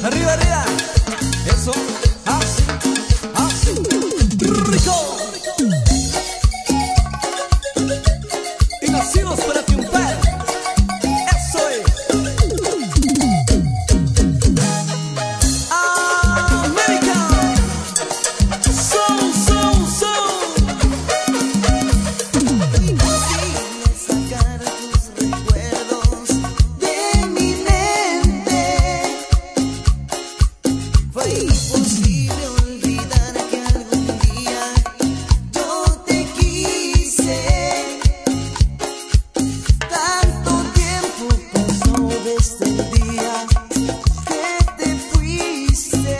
Arriba, arriba. Eso, así, así. Rico. Y nacimos para triunfar. Eso es. América. Soul, soul, soul. Imposible sacar tus recuerdos de mi mente. Fue imposible olvidar que algún día yo te quise. Tanto tiempo pasó desde el día que te fuiste.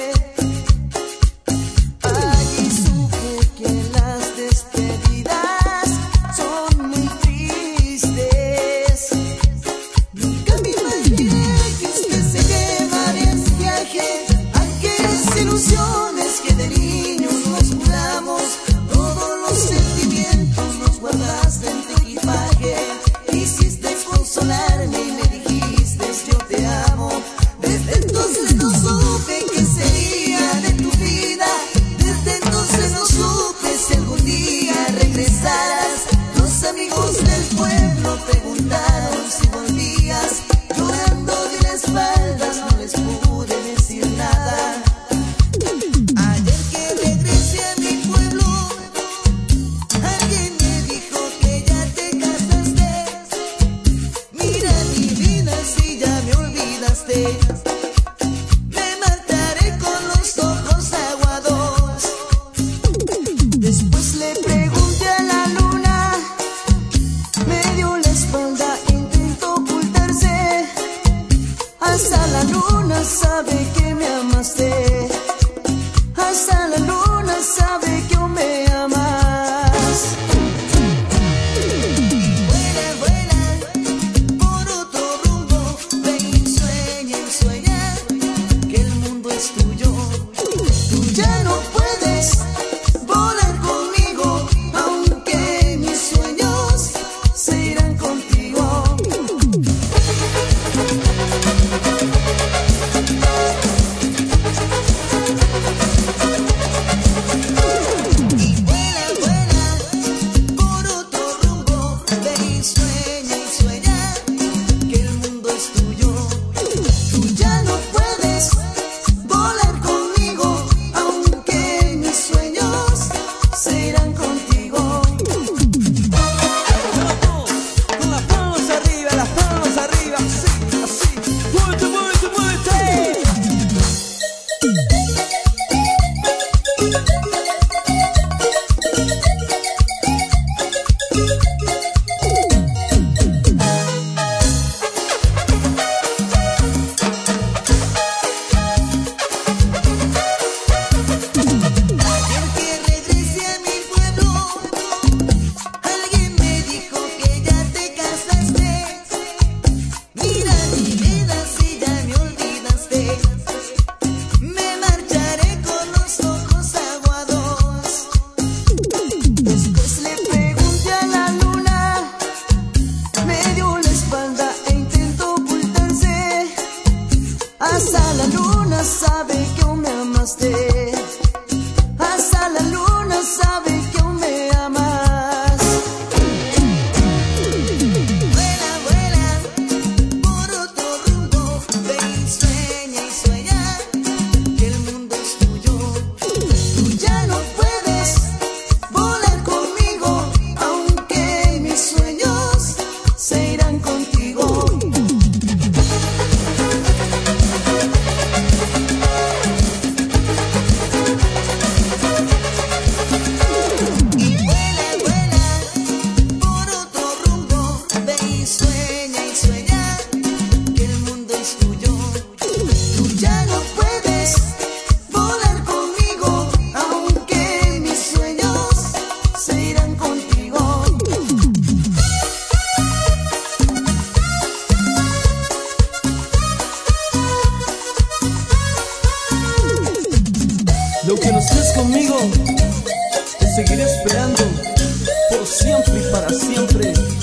Allí supe que las despedidas son muy tristes. Nunca me imaginé que usted se llevaría en viaje aquellas ilusiones que de niños nos juramos. Todos los sentimientos los guardaste en tu equipaje. Quisiste consolarme y me dijiste yo te amo. Desde entonces no supe qué sería de tu vida. Desde entonces no supe si algún día regresarás. Los amigos del pueblo preguntaron si volvías. Llorando de las espaldas no les pude decir nada. Ayer que regresé a mi pueblo, alguien me dijo que ya te casaste. Mira mi vida si ya me olvidaste. Me marcharé con los ojos aguados. Después le pregunté a la luna, me dio la espalda, intentó ocultarse. Hasta la luna sabe que me amaste. Hasta la luna sabe que aún me amas. Vuela, vuela por otro rumbo. Ve y sueña que el mundo es tuyo. Tú ya no puedes volar conmigo, aunque mis sueños se irán contigo. Y vuela, vuela por otro rumbo. Ve y sueña que el mundo es tuyo. Tú ya no puedes volar conmigo, aunque mis sueños se irán contigo. Con las manos arriba, las manos arriba. Así, así. Muévete, muévete, muévete. Ayer que regresé a mi pueblo, alguien me dijo que ya te casaste. Mira mi vida si ya me olvidaste. Me marcharé con los ojos aguados. Después le pregunté a la luna, me dio la espalda e intentó ocultarse. Hasta la luna sabe que aún me amaste. Hasta la luna sabe que aún me amas. Vuela, vuela por otro rumbo. Ve y sueña que el mundo es tuyo. Tú ya no puedes volar conmigo, aunque mis sueños se irán contigo. Y vuela, vuela por otro rumbo. Ve y sueña que el mundo es tuyo. Tú ya no puedes volar conmigo, aunque mis sueños se irán contigo. Lo que no estés conmigo, te seguiré esperando por siempre y para siempre.